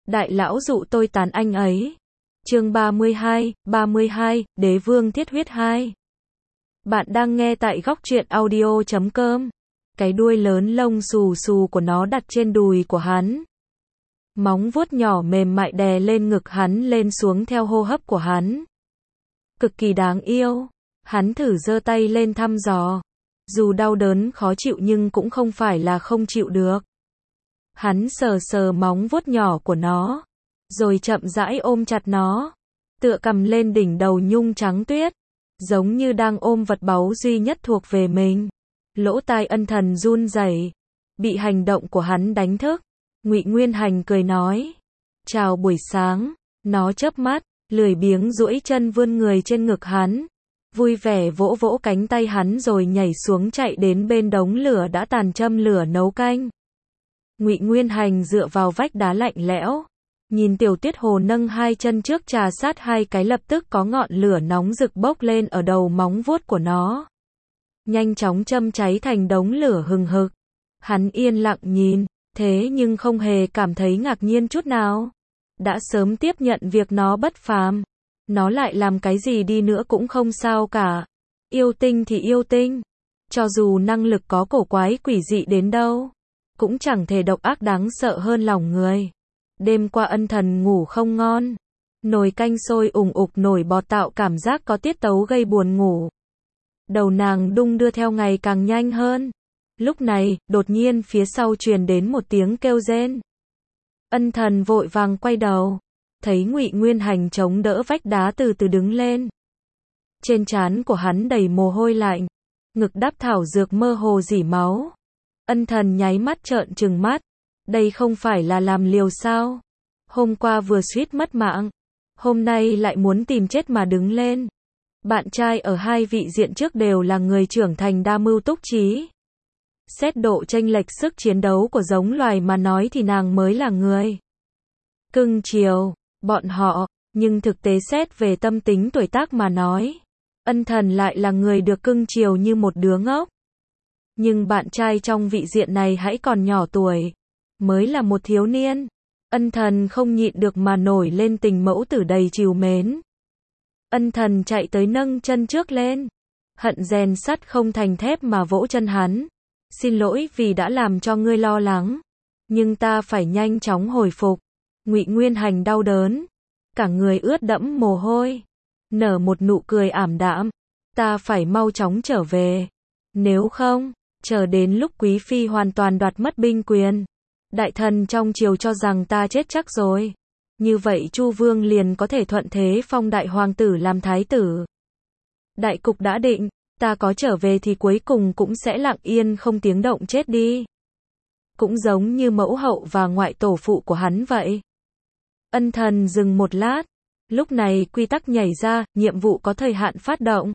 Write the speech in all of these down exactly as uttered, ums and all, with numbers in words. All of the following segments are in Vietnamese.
đại lão dụ tôi tán anh ấy. Chương ba mươi hai, ba mươi hai, Đế vương thiết huyết hai. Bạn đang nghe tại góc truyện audio chấm com. Cái đuôi lớn lông xù xù của nó đặt trên đùi của hắn. Móng vuốt nhỏ mềm mại đè lên ngực hắn lên xuống theo hô hấp của hắn. Cực kỳ đáng yêu. Hắn thử giơ tay lên thăm dò. Dù đau đớn khó chịu nhưng cũng không phải là không chịu được. Hắn sờ sờ móng vuốt nhỏ của nó, rồi chậm rãi ôm chặt nó, tựa cầm lên đỉnh đầu nhung trắng tuyết, giống như đang ôm vật báu duy nhất thuộc về mình. Lỗ tai Ân Thần run rẩy, bị hành động của hắn đánh thức. Ngụy Nguyên Hành cười nói, chào buổi sáng. Nó chớp mắt, lười biếng duỗi chân vươn người trên ngực hắn, vui vẻ vỗ vỗ cánh tay hắn rồi nhảy xuống chạy đến bên đống lửa đã tàn châm lửa nấu canh. Ngụy Nguyên Hành dựa vào vách đá lạnh lẽo, nhìn Tiểu Tuyết Hồ nâng hai chân trước trà sát hai cái, lập tức có ngọn lửa nóng rực bốc lên ở đầu móng vuốt của nó, nhanh chóng châm cháy thành đống lửa hừng hực. Hắn yên lặng nhìn, thế nhưng không hề cảm thấy ngạc nhiên chút nào. Đã sớm tiếp nhận việc nó bất phàm. Nó lại làm cái gì đi nữa cũng không sao cả. Yêu tinh thì yêu tinh. Cho dù năng lực có cổ quái quỷ dị đến đâu, cũng chẳng thể độc ác đáng sợ hơn lòng người. Đêm qua Ân Thần ngủ không ngon. Nồi canh sôi ủng ục nổi bọt tạo cảm giác có tiết tấu gây buồn ngủ. Đầu nàng đung đưa theo ngày càng nhanh hơn. Lúc này, đột nhiên phía sau truyền đến một tiếng kêu rên. Ân Thần vội vàng quay đầu, thấy Ngụy Nguyên Hành chống đỡ vách đá từ từ đứng lên. Trên trán của hắn đầy mồ hôi lạnh, ngực đắp thảo dược mơ hồ rỉ máu. Ân Thần nháy mắt trợn trừng mắt, đây không phải là làm liều sao? Hôm qua vừa suýt mất mạng, hôm nay lại muốn tìm chết mà đứng lên. Bạn trai ở hai vị diện trước đều là người trưởng thành đa mưu túc trí. Xét độ chênh lệch sức chiến đấu của giống loài mà nói thì nàng mới là người cưng chiều bọn họ, nhưng thực tế xét về tâm tính tuổi tác mà nói, Ân Thần lại là người được cưng chiều như một đứa ngốc. Nhưng bạn trai trong vị diện này hãy còn nhỏ tuổi, mới là một thiếu niên. Ân Thần không nhịn được mà nổi lên tình mẫu tử đầy trìu mến. Ân Thần chạy tới nâng chân trước lên, hận rèn sắt không thành thép mà vỗ chân hắn. Xin lỗi vì đã làm cho ngươi lo lắng, nhưng ta phải nhanh chóng hồi phục. Ngụy Nguyên Hành đau đớn, cả người ướt đẫm mồ hôi, nở một nụ cười ảm đạm. Ta phải mau chóng trở về, nếu không, chờ đến lúc Quý Phi hoàn toàn đoạt mất binh quyền, đại thần trong triều cho rằng ta chết chắc rồi. Như vậy Chu Vương liền có thể thuận thế phong đại hoàng tử làm thái tử. Đại cục đã định. Ta có trở về thì cuối cùng cũng sẽ lặng yên không tiếng động chết đi. Cũng giống như mẫu hậu và ngoại tổ phụ của hắn vậy. Ân Thần dừng một lát. Lúc này quy tắc nhảy ra, nhiệm vụ có thời hạn phát động.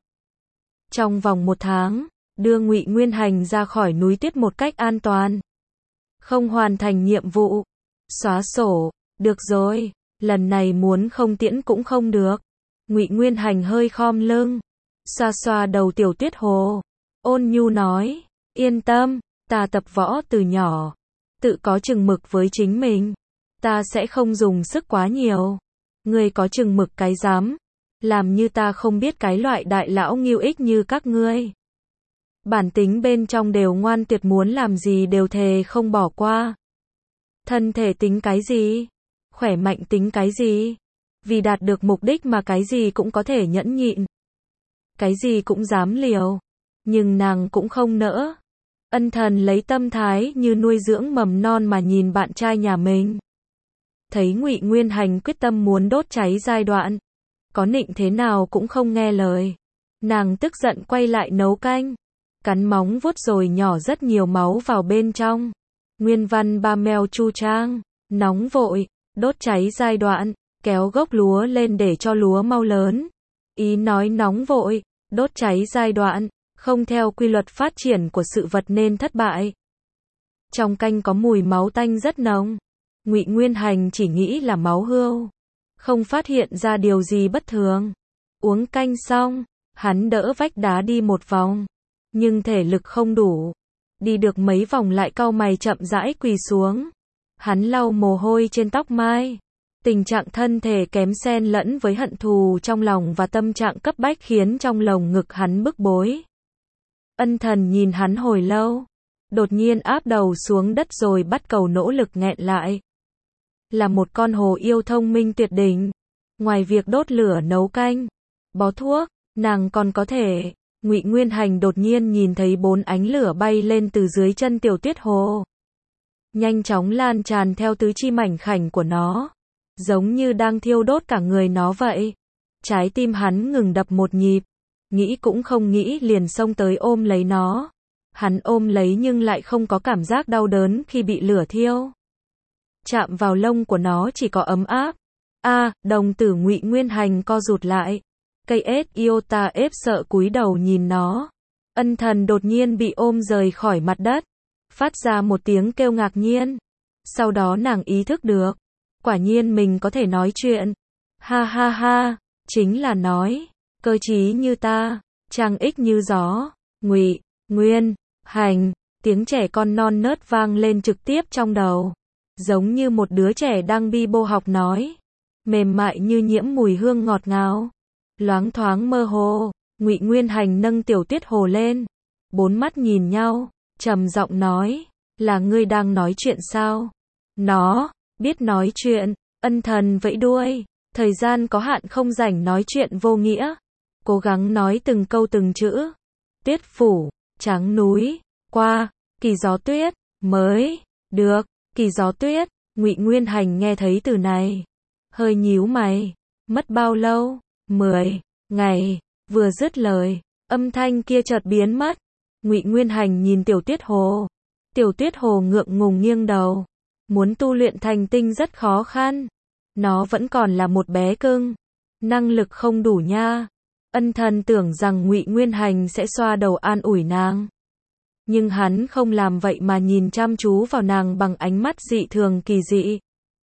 Trong vòng một tháng, đưa Ngụy Nguyên Hành ra khỏi núi tuyết một cách an toàn. Không hoàn thành nhiệm vụ, xóa sổ. Được rồi, lần này muốn không tiễn cũng không được. Ngụy Nguyên Hành hơi khom lưng, xoa xoa đầu Tiểu Tuyết Hồ, ôn nhu nói, yên tâm, ta tập võ từ nhỏ, tự có chừng mực với chính mình, ta sẽ không dùng sức quá nhiều. Ngươi có chừng mực cái dám, làm như ta không biết cái loại đại lão nghiêu ích như các ngươi. Bản tính bên trong đều ngoan tuyệt, muốn làm gì đều thề không bỏ qua. Thân thể tính cái gì? Khỏe mạnh tính cái gì? Vì đạt được mục đích mà cái gì cũng có thể nhẫn nhịn. Cái gì cũng dám liều, nhưng nàng cũng không nỡ. Ân Thần lấy tâm thái như nuôi dưỡng mầm non mà nhìn bạn trai nhà mình. Thấy Ngụy Nguyên Hành quyết tâm muốn đốt cháy giai đoạn, có nịnh thế nào cũng không nghe lời. Nàng tức giận quay lại nấu canh, cắn móng vuốt rồi nhỏ rất nhiều máu vào bên trong. Nguyên văn ba meo chu trang, nóng vội, đốt cháy giai đoạn, kéo gốc lúa lên để cho lúa mau lớn. Ý nói nóng vội, đốt cháy giai đoạn, không theo quy luật phát triển của sự vật nên thất bại. Trong canh có mùi máu tanh rất nồng. Ngụy Nguyên Hành chỉ nghĩ là máu hươu, không phát hiện ra điều gì bất thường. Uống canh xong, hắn đỡ vách đá đi một vòng, nhưng thể lực không đủ. Đi được mấy vòng lại cau mày chậm rãi quỳ xuống. Hắn lau mồ hôi trên tóc mai, Tình trạng thân thể kém xen lẫn với hận thù trong lòng và tâm trạng cấp bách khiến trong lồng ngực hắn bức bối. Ân Thần nhìn hắn hồi lâu, đột nhiên áp đầu xuống đất rồi bắt cầu nỗ lực nghẹn lại. Là một con hồ yêu thông minh tuyệt đỉnh, ngoài việc đốt lửa nấu canh, bó thuốc, nàng còn có thể. Ngụy Nguyên Hành đột nhiên nhìn thấy bốn ánh lửa bay lên từ dưới chân Tiểu Tuyết Hồ, nhanh chóng lan tràn theo tứ chi mảnh khảnh của nó, giống như đang thiêu đốt cả người nó vậy. Trái tim hắn ngừng đập một nhịp, nghĩ cũng không nghĩ liền xông tới ôm lấy nó. Hắn ôm lấy nhưng lại không có cảm giác đau đớn khi bị lửa thiêu. Chạm vào lông của nó chỉ có ấm áp. A, à, đồng tử Ngụy Nguyên Hành co rụt lại. Cây ết Iota ép sợ cúi đầu nhìn nó. Ân Thần đột nhiên bị ôm rời khỏi mặt đất, phát ra một tiếng kêu ngạc nhiên. Sau đó nàng ý thức được, quả nhiên mình có thể nói chuyện. Ha ha ha, chính là nói, cơ trí như ta, trang ích như gió. Ngụy Nguyên Hành, tiếng trẻ con non nớt vang lên trực tiếp trong đầu, giống như một đứa trẻ đang bi bô học nói, mềm mại như nhiễm mùi hương ngọt ngào, loáng thoáng mơ hồ. Ngụy Nguyên Hành nâng Tiểu Tuyết Hồ lên, bốn mắt nhìn nhau, trầm giọng nói, là ngươi đang nói chuyện sao? Nó biết nói chuyện. Ân Thần vẫy đuôi, thời gian có hạn không rảnh nói chuyện vô nghĩa, cố gắng nói từng câu từng chữ. Tuyết phủ, trắng núi, qua, kỳ gió tuyết, mới, được, kỳ gió tuyết. Ngụy Nguyên Hành nghe thấy từ này, hơi nhíu mày, mất bao lâu? Mười ngày. Vừa dứt lời, âm thanh kia chợt biến mất. Ngụy Nguyên Hành nhìn Tiểu Tuyết Hồ. Tiểu Tuyết Hồ ngượng ngùng nghiêng đầu. Muốn tu luyện thành tinh rất khó khăn. Nó vẫn còn là một bé cưng, năng lực không đủ nha. Ân Thần tưởng rằng Ngụy Nguyên Hành sẽ xoa đầu an ủi nàng, nhưng hắn không làm vậy mà nhìn chăm chú vào nàng bằng ánh mắt dị thường kỳ dị.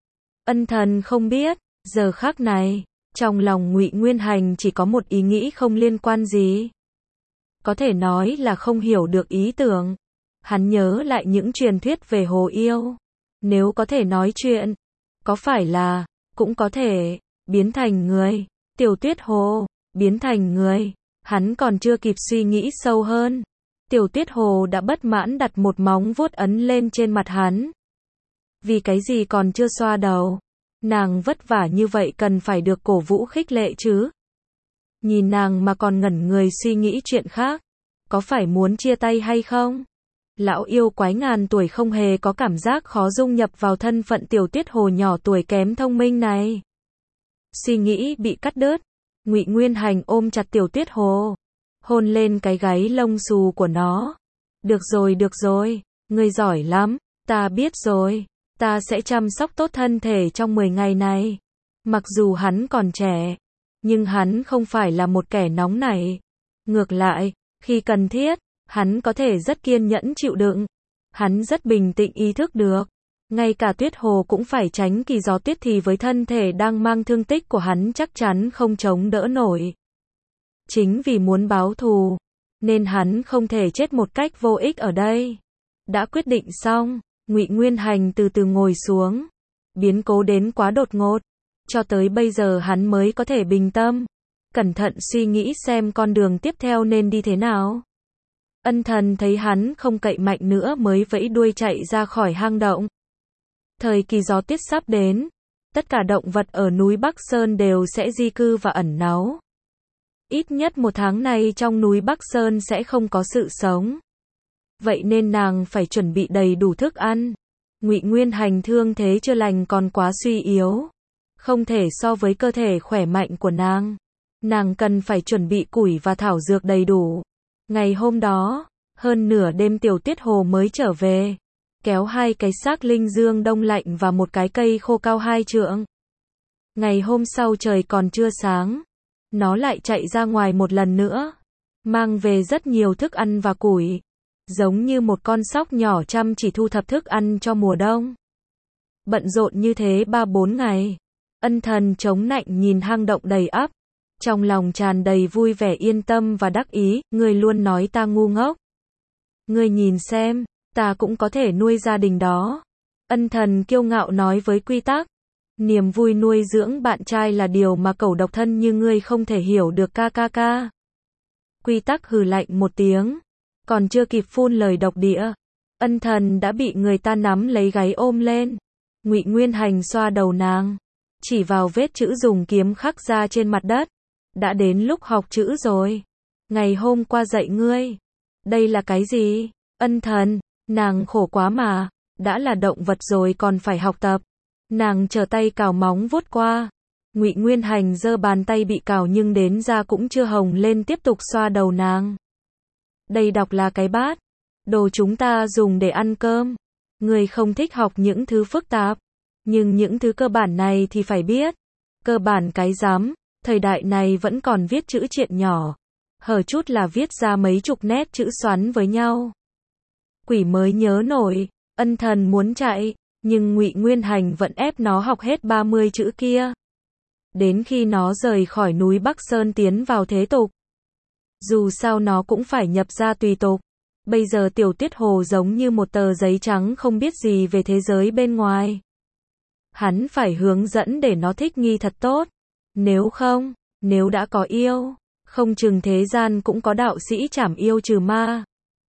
Ân Thần không biết, giờ khắc này, trong lòng Ngụy Nguyên Hành chỉ có một ý nghĩ không liên quan gì. Có thể nói là không hiểu được ý tưởng. Hắn nhớ lại những truyền thuyết về hồ yêu. Nếu có thể nói chuyện, có phải là, cũng có thể, biến thành người. Tiểu Tuyết Hồ, biến thành người. Hắn còn chưa kịp suy nghĩ sâu hơn. Tiểu Tuyết Hồ đã bất mãn đặt một móng vuốt ấn lên trên mặt hắn. Vì cái gì còn chưa xoa đầu? Nàng vất vả như vậy cần phải được cổ vũ khích lệ chứ. Nhìn nàng mà còn ngẩn người suy nghĩ chuyện khác. Có phải muốn chia tay hay không? Lão yêu quái ngàn tuổi không hề có cảm giác khó dung nhập vào thân phận Tiểu Tuyết Hồ nhỏ tuổi kém thông minh này. Suy nghĩ bị cắt đứt. Ngụy Nguyên Hành ôm chặt Tiểu Tuyết Hồ, hôn lên cái gáy lông xù của nó. Được rồi, được rồi, ngươi giỏi lắm, ta biết rồi. Ta sẽ chăm sóc tốt thân thể trong mười ngày này. Mặc dù hắn còn trẻ, nhưng hắn không phải là một kẻ nóng nảy. Ngược lại, khi cần thiết, hắn có thể rất kiên nhẫn chịu đựng. Hắn rất bình tĩnh ý thức được, ngay cả Tuyết Hồ cũng phải tránh kỳ gió tuyết thì với thân thể đang mang thương tích của hắn chắc chắn không chống đỡ nổi. Chính vì muốn báo thù, nên hắn không thể chết một cách vô ích ở đây. Đã quyết định xong, Ngụy Nguyên Hành từ từ ngồi xuống. Biến cố đến quá đột ngột, cho tới bây giờ hắn mới có thể bình tâm, cẩn thận suy nghĩ xem con đường tiếp theo nên đi thế nào. Ân Thần thấy hắn không cậy mạnh nữa mới vẫy đuôi chạy ra khỏi hang động. Thời kỳ gió tuyết sắp đến, tất cả động vật ở núi Bắc Sơn đều sẽ di cư và ẩn náu. Ít nhất một tháng này trong núi Bắc Sơn sẽ không có sự sống. Vậy nên nàng phải chuẩn bị đầy đủ thức ăn. Ngụy Nguyên Hành thương thế chưa lành còn quá suy yếu, không thể so với cơ thể khỏe mạnh của nàng. Nàng cần phải chuẩn bị củi và thảo dược đầy đủ. Ngày hôm đó, hơn nửa đêm Tiểu Tuyết Hồ mới trở về, kéo hai cái xác linh dương đông lạnh và một cái cây khô cao hai trượng. Ngày hôm sau trời còn chưa sáng, nó lại chạy ra ngoài một lần nữa, mang về rất nhiều thức ăn và củi, giống như một con sóc nhỏ chăm chỉ thu thập thức ăn cho mùa đông. Bận rộn như thế ba bốn ngày, Ân Thần chống nạnh nhìn hang động đầy ắp, trong lòng tràn đầy vui vẻ yên tâm và đắc ý. Ngươi luôn nói ta ngu ngốc. Ngươi nhìn xem, ta cũng có thể nuôi gia đình đó. Ân Thần kiêu ngạo nói với Quy Tắc. Niềm vui nuôi dưỡng bạn trai là điều mà cẩu độc thân như ngươi không thể hiểu được ca ca ca. Quy Tắc hừ lạnh một tiếng, còn chưa kịp phun lời độc địa, Ân Thần đã bị người ta nắm lấy gáy ôm lên. Ngụy Nguyên Hành xoa đầu nàng, chỉ vào vết chữ dùng kiếm khắc ra trên mặt đất. Đã đến lúc học chữ rồi. Ngày hôm qua dạy ngươi. Đây là cái gì? Ân Thần, nàng khổ quá mà, đã là động vật rồi còn phải học tập. Nàng trở tay cào móng vuốt qua. Ngụy Nguyên Hành giơ bàn tay bị cào nhưng đến da cũng chưa hồng lên tiếp tục xoa đầu nàng. Đây đọc là cái bát. Đồ chúng ta dùng để ăn cơm. Ngươi không thích học những thứ phức tạp. Nhưng những thứ cơ bản này thì phải biết. Cơ bản cái rắm, thời đại này vẫn còn viết chữ triện nhỏ. Hở chút là viết ra mấy chục nét chữ xoắn với nhau. Quỷ mới nhớ nổi, Ân Thần muốn chạy, nhưng Ngụy Nguyên Hành vẫn ép nó học hết ba mươi chữ kia. Đến khi nó rời khỏi núi Bắc Sơn tiến vào thế tục. Dù sao nó cũng phải nhập ra tùy tục. Bây giờ Tiểu Tuyết Hồ giống như một tờ giấy trắng không biết gì về thế giới bên ngoài. Hắn phải hướng dẫn để nó thích nghi thật tốt. Nếu không, nếu đã có yêu, không chừng thế gian cũng có đạo sĩ trảm yêu trừ ma.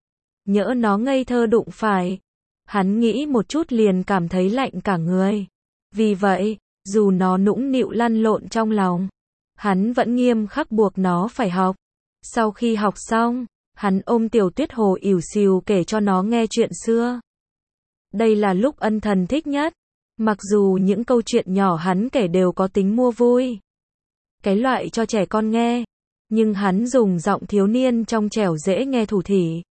Nhỡ nó ngây thơ đụng phải. Hắn nghĩ một chút liền cảm thấy lạnh cả người. Vì vậy, dù nó nũng nịu lăn lộn trong lòng, hắn vẫn nghiêm khắc buộc nó phải học. Sau khi học xong, hắn ôm Tiểu Tuyết Hồ ỉu xìu kể cho nó nghe chuyện xưa. Đây là lúc Ân Thần thích nhất. Mặc dù những câu chuyện nhỏ hắn kể đều có tính mua vui. Cái loại cho trẻ con nghe. Nhưng hắn dùng giọng thiếu niên trong trẻo dễ nghe thủ thỉ.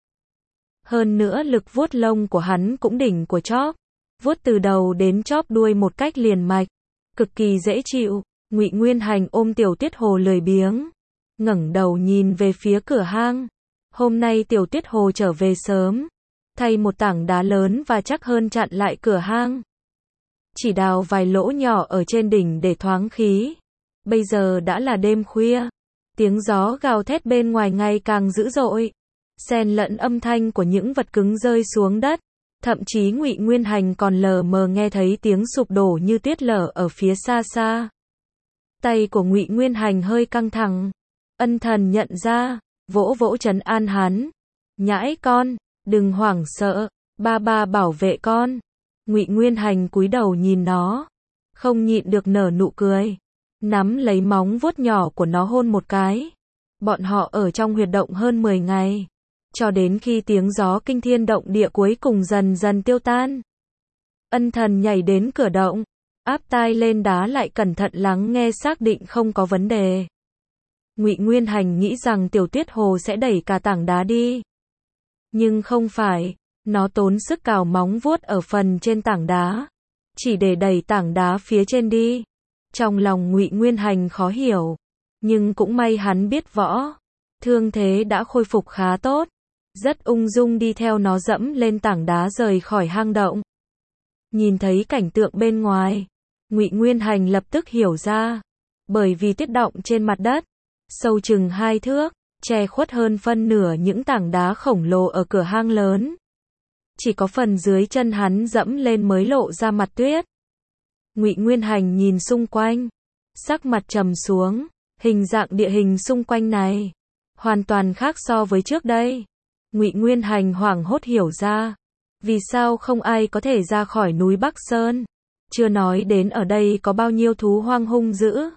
Hơn nữa lực vuốt lông của hắn cũng đỉnh của chóp. Vuốt từ đầu đến chóp đuôi một cách liền mạch. Cực kỳ dễ chịu. Ngụy Nguyên Hành ôm Tiểu Tuyết Hồ lười biếng. Ngẩng đầu nhìn về phía cửa hang. Hôm nay Tiểu Tuyết Hồ trở về sớm. Thay một tảng đá lớn và chắc hơn chặn lại cửa hang. Chỉ đào vài lỗ nhỏ ở trên đỉnh để thoáng khí. Bây giờ đã là đêm khuya. Tiếng gió gào thét bên ngoài ngày càng dữ dội. Xen lẫn âm thanh của những vật cứng rơi xuống đất. Thậm chí Ngụy Nguyên Hành còn lờ mờ nghe thấy tiếng sụp đổ như tuyết lở ở phía xa xa. Tay của Ngụy Nguyên Hành hơi căng thẳng. Ân Thần nhận ra, vỗ vỗ trấn an hắn. Nhãi con, đừng hoảng sợ, ba ba bảo vệ con. Ngụy Nguyên Hành cúi đầu nhìn nó, không nhịn được nở nụ cười, nắm lấy móng vuốt nhỏ của nó hôn một cái. Bọn họ ở trong huyệt động hơn mười ngày, cho đến khi tiếng gió kinh thiên động địa cuối cùng dần dần tiêu tan. Ân Thần nhảy đến cửa động, áp tai lên đá lại cẩn thận lắng nghe xác định không có vấn đề. Ngụy Nguyên Hành nghĩ rằng Tiểu Tuyết Hồ sẽ đẩy cả tảng đá đi. Nhưng không phải, nó tốn sức cào móng vuốt ở phần trên tảng đá, chỉ để đẩy tảng đá phía trên đi. Trong lòng Ngụy Nguyên Hành khó hiểu, nhưng cũng may hắn biết võ, thương thế đã khôi phục khá tốt, rất ung dung đi theo nó dẫm lên tảng đá rời khỏi hang động. Nhìn thấy cảnh tượng bên ngoài, Ngụy Nguyên Hành lập tức hiểu ra, bởi vì tuyết động trên mặt đất, sâu chừng hai thước, che khuất hơn phân nửa những tảng đá khổng lồ ở cửa hang lớn. Chỉ có phần dưới chân hắn dẫm lên mới lộ ra mặt tuyết. Ngụy Nguyên Hành nhìn xung quanh, sắc mặt trầm xuống, hình dạng địa hình xung quanh này hoàn toàn khác so với trước đây. Ngụy Nguyên Hành hoảng hốt hiểu ra, vì sao không ai có thể ra khỏi núi Bắc Sơn, chưa nói đến ở đây có bao nhiêu thú hoang hung dữ.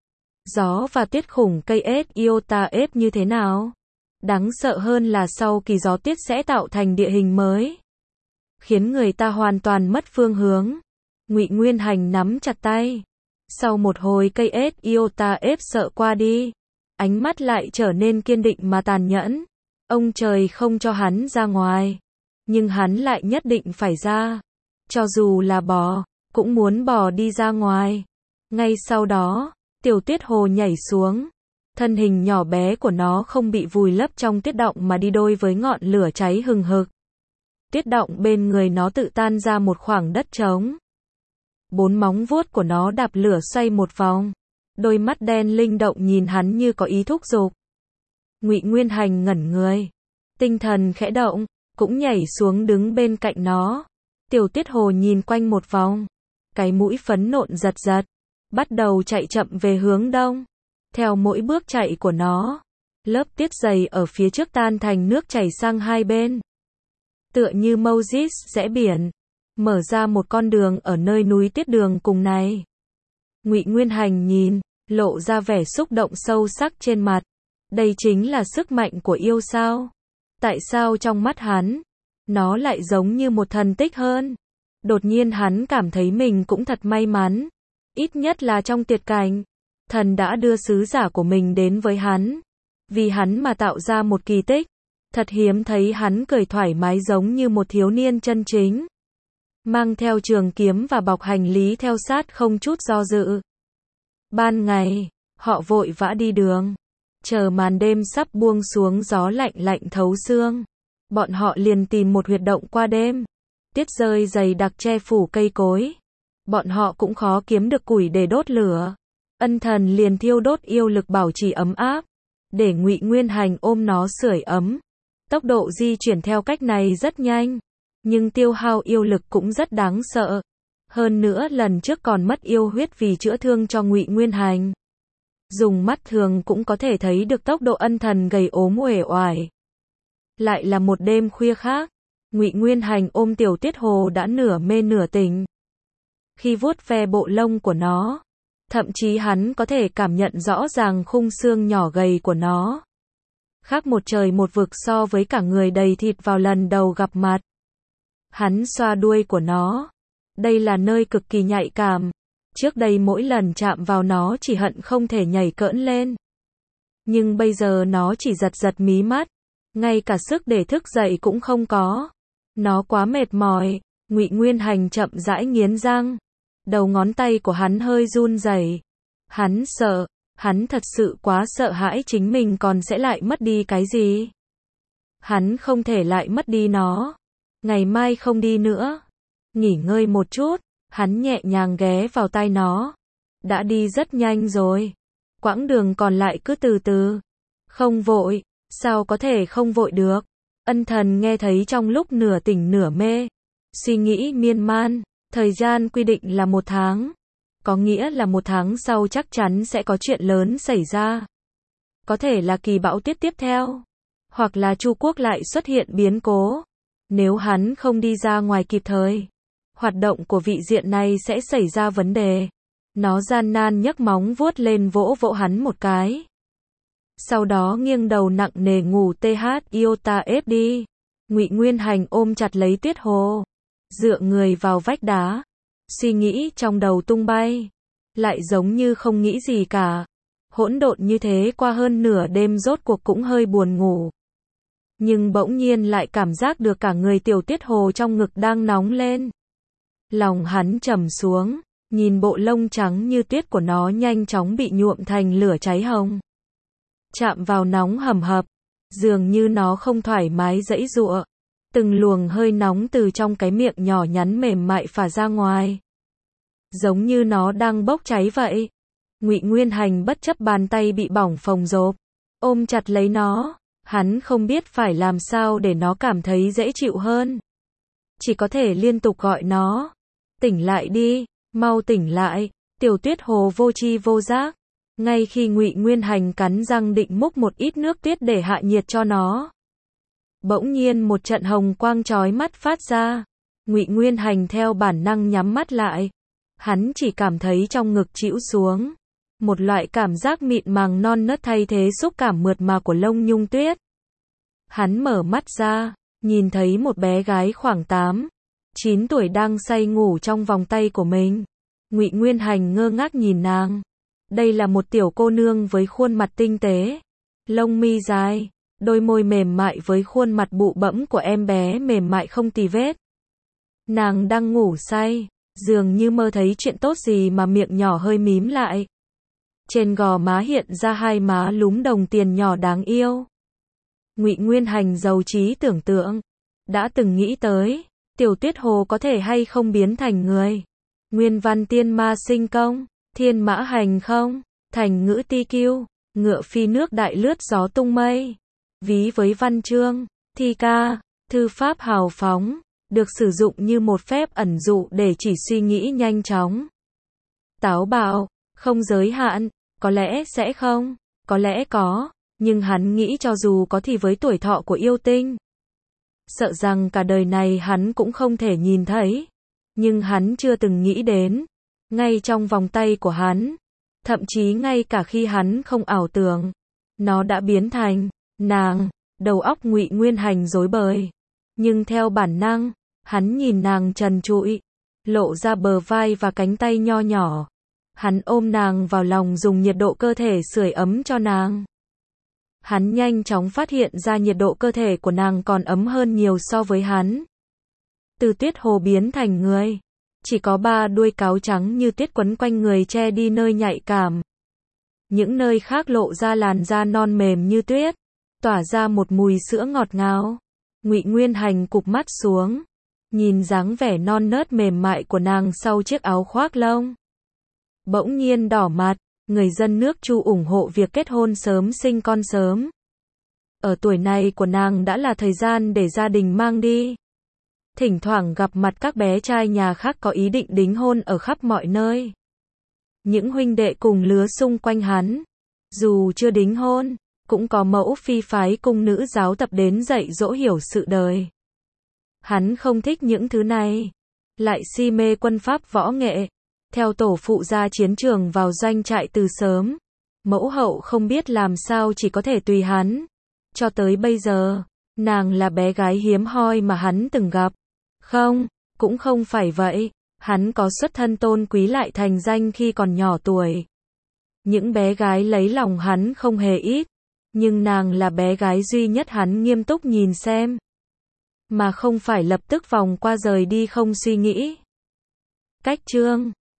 Gió và tuyết khủng cây ết iota ép như thế nào? Đáng sợ hơn là sau kỳ gió tuyết sẽ tạo thành địa hình mới, khiến người ta hoàn toàn mất phương hướng. Ngụy Nguyên Hành nắm chặt tay. Sau một hồi cây ết iota ép sợ qua đi, ánh mắt lại trở nên kiên định mà tàn nhẫn. Ông trời không cho hắn ra ngoài, nhưng hắn lại nhất định phải ra. Cho dù là bò, cũng muốn bò đi ra ngoài. Ngay sau đó, Tiểu Tuyết Hồ nhảy xuống. Thân hình nhỏ bé của nó không bị vùi lấp trong tuyết động mà đi đôi với ngọn lửa cháy hừng hực. Tuyết động bên người nó tự tan ra một khoảng đất trống. Bốn móng vuốt của nó đạp lửa xoay một vòng. Đôi mắt đen linh động nhìn hắn như có ý thúc giục. Ngụy Nguyên Hành ngẩn người. Tinh thần khẽ động, cũng nhảy xuống đứng bên cạnh nó. Tiểu Tuyết Hồ nhìn quanh một vòng. cái mũi phấn nộn giật giật, bắt đầu chạy chậm về hướng đông. Theo mỗi bước chạy của nó, lớp tiết dày ở phía trước tan thành nước chảy sang hai bên. Tựa như Moses rẽ biển, mở ra một con đường ở nơi núi tiết đường cùng này. Ngụy Nguyên Hành nhìn, lộ ra vẻ xúc động sâu sắc trên mặt. Đây chính là sức mạnh của yêu sao? Tại sao trong mắt hắn, nó lại giống như một thần tích hơn? Đột nhiên hắn cảm thấy mình cũng thật may mắn. Ít nhất là trong tuyệt cảnh, thần đã đưa sứ giả của mình đến với hắn. Vì hắn mà tạo ra một kỳ tích. Thật hiếm thấy hắn cười thoải mái giống như một thiếu niên chân chính. Mang theo trường kiếm và bọc hành lý theo sát không chút do dự. Ban ngày, họ vội vã đi đường. Chờ màn đêm sắp buông xuống gió lạnh lạnh thấu xương. Bọn họ liền tìm một huyệt động qua đêm. Tiết rơi dày đặc che phủ cây cối. Bọn họ cũng khó kiếm được củi để đốt lửa. Ân Thần liền thiêu đốt yêu lực bảo trì ấm áp. Để Ngụy Nguyên Hành ôm nó sưởi ấm. Tốc độ di chuyển theo cách này rất nhanh. Nhưng tiêu hao yêu lực cũng rất đáng sợ. Hơn nữa lần trước còn mất yêu huyết vì chữa thương cho Ngụy Nguyên Hành. Dùng mắt thường cũng có thể thấy được tốc độ Ân Thần gầy ốm uể oải. Lại là một đêm khuya khác. Ngụy Nguyên Hành ôm Tiểu Tiết Hồ đã nửa mê nửa tỉnh. Khi vuốt ve bộ lông của nó, thậm chí hắn có thể cảm nhận rõ ràng khung xương nhỏ gầy của nó. Khác một trời một vực so với cả người đầy thịt vào lần đầu gặp mặt. Hắn xoa đuôi của nó. Đây là nơi cực kỳ nhạy cảm. Trước đây mỗi lần chạm vào nó chỉ hận không thể nhảy cỡn lên. Nhưng bây giờ nó chỉ giật giật mí mắt. Ngay cả sức để thức dậy cũng không có. Nó quá mệt mỏi. Ngụy Nguyên Hành chậm rãi nghiến răng. Đầu ngón tay của hắn hơi run rẩy. Hắn sợ. Hắn thật sự quá sợ hãi chính mình còn sẽ lại mất đi cái gì. Hắn không thể lại mất đi nó. Ngày mai không đi nữa. Nghỉ ngơi một chút. Hắn nhẹ nhàng ghé vào tai nó. Đã đi rất nhanh rồi. Quãng đường còn lại cứ từ từ. Không vội. Sao có thể không vội được? Ân Thần nghe thấy trong lúc nửa tỉnh nửa mê. Suy nghĩ miên man. Thời gian quy định là một tháng. Có nghĩa là một tháng sau chắc chắn sẽ có chuyện lớn xảy ra. Có thể là kỳ bão tuyết tiếp theo. Hoặc là Chu Quốc lại xuất hiện biến cố. Nếu hắn không đi ra ngoài kịp thời, hoạt động của vị diện này sẽ xảy ra vấn đề. Nó gian nan nhấc móng vuốt lên vỗ vỗ hắn một cái. Sau đó nghiêng đầu nặng nề ngủ th iota ép đi. Ngụy Nguyên Hành ôm chặt lấy Tuyết Hồ. Dựa người vào vách đá. Suy nghĩ trong đầu tung bay. Lại giống như không nghĩ gì cả. Hỗn độn như thế qua hơn nửa đêm rốt cuộc cũng hơi buồn ngủ. Nhưng bỗng nhiên lại cảm giác được cả người Tiểu Tiết Hồ trong ngực đang nóng lên. Lòng hắn trầm xuống. Nhìn bộ lông trắng như tuyết của nó nhanh chóng bị nhuộm thành lửa cháy hồng. Chạm vào nóng hầm hập. Dường như nó không thoải mái giãy giụa. Từng luồng hơi nóng từ trong cái miệng nhỏ nhắn mềm mại phả ra ngoài. Giống như nó đang bốc cháy vậy. Ngụy Nguyên Hành bất chấp bàn tay bị bỏng phồng rộp. Ôm chặt lấy nó. Hắn không biết phải làm sao để nó cảm thấy dễ chịu hơn. Chỉ có thể liên tục gọi nó. Tỉnh lại đi. Mau tỉnh lại. Tiểu Tuyết Hồ vô tri vô giác. Ngay khi Ngụy Nguyên Hành cắn răng định múc một ít nước tuyết để hạ nhiệt cho nó. Bỗng nhiên một trận hồng quang chói mắt phát ra. Ngụy Nguyên Hành theo bản năng nhắm mắt lại. Hắn chỉ cảm thấy trong ngực chĩu xuống. Một loại cảm giác mịn màng non nớt thay thế xúc cảm mượt mà của lông nhung tuyết. Hắn mở mắt ra, nhìn thấy một bé gái khoảng tám, chín tuổi đang say ngủ trong vòng tay của mình. Ngụy Nguyên Hành ngơ ngác nhìn nàng. Đây là một tiểu cô nương với khuôn mặt tinh tế, lông mi dài, đôi môi mềm mại với khuôn mặt bụ bẫm của em bé mềm mại không tì vết. Nàng đang ngủ say, dường như mơ thấy chuyện tốt gì mà miệng nhỏ hơi mím lại. Trên gò má hiện ra hai má lúm đồng tiền nhỏ đáng yêu. Ngụy Nguyên Hành giàu trí tưởng tượng, đã từng nghĩ tới, Tiểu Tuyết Hồ có thể hay không biến thành người. Nguyên văn tiên ma sinh công, thiên mã hành không, thành ngữ ti kiêu, ngựa phi nước đại lướt gió tung mây. Ví với văn chương, thi ca, thư pháp hào phóng, được sử dụng như một phép ẩn dụ để chỉ suy nghĩ nhanh chóng. Táo bạo, không giới hạn, có lẽ sẽ không, có lẽ có, nhưng hắn nghĩ cho dù có thì với tuổi thọ của yêu tinh, sợ rằng cả đời này hắn cũng không thể nhìn thấy. Nhưng hắn chưa từng nghĩ đến, ngay trong vòng tay của hắn, thậm chí ngay cả khi hắn không ảo tưởng, nó đã biến thành nàng. Đầu óc Ngụy Nguyên Hành rối bời, nhưng theo bản năng, hắn nhìn nàng trần trụi, lộ ra bờ vai và cánh tay nho nhỏ. Hắn ôm nàng vào lòng dùng nhiệt độ cơ thể sưởi ấm cho nàng. Hắn nhanh chóng phát hiện ra nhiệt độ cơ thể của nàng còn ấm hơn nhiều so với hắn. Từ tuyết hồ biến thành người, chỉ có ba đuôi cáo trắng như tuyết quấn quanh người che đi nơi nhạy cảm. Những nơi khác lộ ra làn da non mềm như tuyết, tỏa ra một mùi sữa ngọt ngào. Ngụy Nguyên Hành cụp mắt xuống, nhìn dáng vẻ non nớt mềm mại của nàng sau chiếc áo khoác lông. Bỗng nhiên đỏ mặt, người dân nước Chu ủng hộ việc kết hôn sớm sinh con sớm. Ở tuổi này của nàng đã là thời gian để gia đình mang đi. Thỉnh thoảng gặp mặt các bé trai nhà khác có ý định đính hôn ở khắp mọi nơi. Những huynh đệ cùng lứa xung quanh hắn, dù chưa đính hôn, cũng có mẫu phi phái cung nữ giáo tập đến dạy dỗ hiểu sự đời. Hắn không thích những thứ này, lại si mê quân pháp võ nghệ. Theo tổ phụ ra chiến trường vào doanh trại từ sớm, mẫu hậu không biết làm sao chỉ có thể tùy hắn. Cho tới bây giờ, nàng là bé gái hiếm hoi mà hắn từng gặp. Không, cũng không phải vậy, hắn có xuất thân tôn quý lại thành danh khi còn nhỏ tuổi. Những bé gái lấy lòng hắn không hề ít, nhưng nàng là bé gái duy nhất hắn nghiêm túc nhìn xem, mà không phải lập tức vòng qua rời đi không suy nghĩ. Cách chương